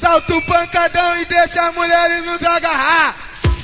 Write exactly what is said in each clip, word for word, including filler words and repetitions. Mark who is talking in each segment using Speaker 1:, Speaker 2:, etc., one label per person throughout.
Speaker 1: Salto pancadão e deixa as mulheres nos agarrar.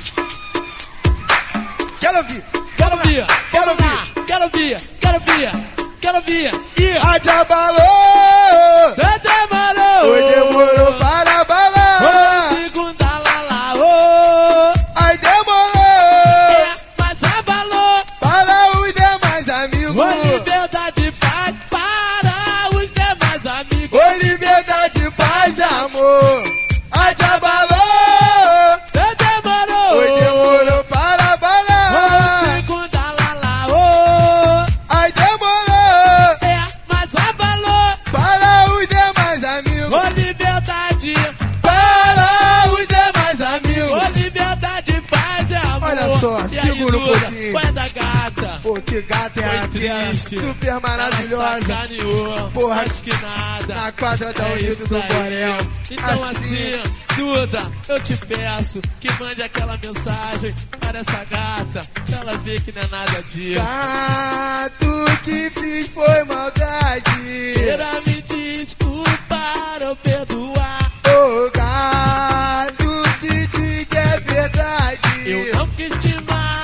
Speaker 1: Quero ouvir,
Speaker 2: Quero ouvir, quero ouvir, quero ouvir, quero ouvir, quero ouvir. E
Speaker 1: a te abalou,
Speaker 2: demorou,
Speaker 1: oi, demorou para abalar.
Speaker 2: Segunda lá lá, oh.
Speaker 1: Ai, demorou,
Speaker 2: É, mas abalou.
Speaker 1: para os demais amigos.
Speaker 2: Ô liberdade, paz para os demais amigos.
Speaker 1: Ô liberdade, paz e amor. Ai, te abalou,
Speaker 2: Demorou,
Speaker 1: oi, demorou para abalar.
Speaker 2: Segunda lá lá, oh.
Speaker 1: Ai, demorou,
Speaker 2: É, mas abalou.
Speaker 1: para os demais amigos.
Speaker 2: Ô liberdade,
Speaker 1: Para os demais amigos.
Speaker 2: ô liberdade, paz e amor.
Speaker 1: Olha só,
Speaker 2: E aí,
Speaker 1: segura um
Speaker 2: Duda,
Speaker 1: pouquinho.
Speaker 2: qual é da gata?
Speaker 1: Pô, que gata é
Speaker 2: Foi
Speaker 1: aquela,
Speaker 2: triste.
Speaker 1: super
Speaker 2: Ela
Speaker 1: maravilhosa.
Speaker 2: sacaneou,
Speaker 1: Porra,
Speaker 2: acho que nada.
Speaker 1: Na quadra da
Speaker 2: É
Speaker 1: Unido
Speaker 2: isso
Speaker 1: do
Speaker 2: aí.
Speaker 1: Borel.
Speaker 2: Então assim, Duda, eu te peço que mande aquela mensagem para essa gata, pra ela ver que não é nada disso.
Speaker 1: Gato, que fiz foi maldade.
Speaker 2: Queira me desculpar ou perdoar.
Speaker 1: Ô gato, que diga é verdade.
Speaker 2: Eu não quis te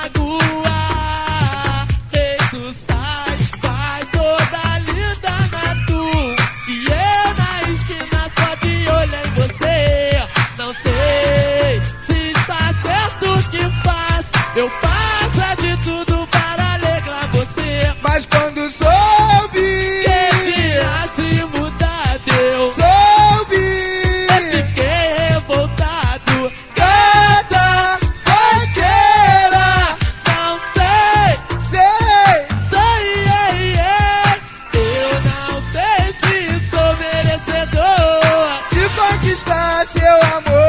Speaker 2: magoar. Ei, tu sai, vai toda linda na tua. E eu na esquina só de olho em você. Não sei se está certo o que faço. Eu faço é de tudo para alegrar você.
Speaker 1: Mas quando soube
Speaker 2: Quem tinha se mudado, eu
Speaker 1: soube
Speaker 2: fiquei revoltado.
Speaker 1: Gata, vaqueira,
Speaker 2: Não sei.
Speaker 1: sei.
Speaker 2: Sei, ei, ei. Eu não sei se sou merecedor.
Speaker 1: De conquistar seu amor.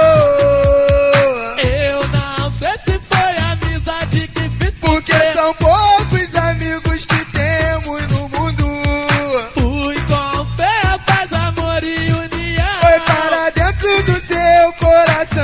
Speaker 2: Eu não sei se foi a amizade que fiz.
Speaker 1: Porque são poucos amigos que temos no mundo.
Speaker 2: Fui com fé, paz, amor e união.
Speaker 1: Foi para dentro do seu coração.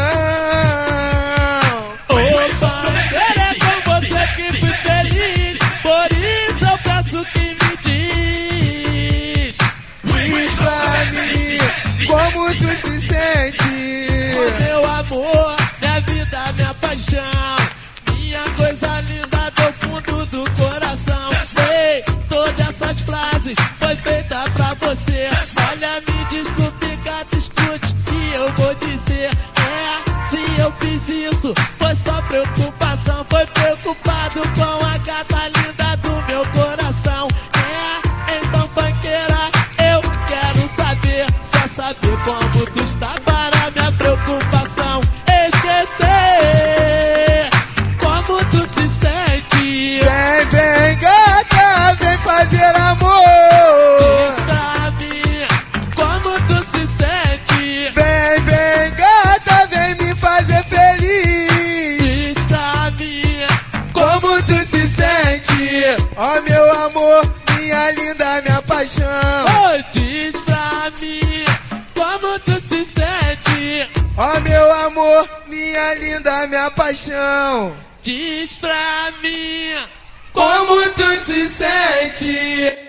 Speaker 2: Ô, bandeira, é com você que fui feliz. Por isso eu peço que me diz.
Speaker 1: Diz pra mim como tu se sente.
Speaker 2: Oh, meu amor, minha vida, minha paixão, minha coisa linda do fundo do coração. Sei, todas essas frases foi feita pra você. Olha, me desculpe, gato, escute que eu vou dizer. É, se eu fiz isso, foi só preocupação. Foi preocupado com a gata linda do meu coração. É, então, panqueira, eu quero saber, só saber como tu está para minha preocupação. Esquecer como tu se sente.
Speaker 1: Vem, vem, gata, vem fazer amor.
Speaker 2: Diz pra mim como tu se sente.
Speaker 1: Vem, vem, gata, vem me fazer feliz.
Speaker 2: Diz pra mim
Speaker 1: Como tu se sente? Ó meu amor, minha linda, minha paixão.
Speaker 2: oh, diz pra mim como tu se sente.
Speaker 1: Ó meu amor, minha linda, minha paixão.
Speaker 2: Diz pra mim
Speaker 1: Como tu se sente?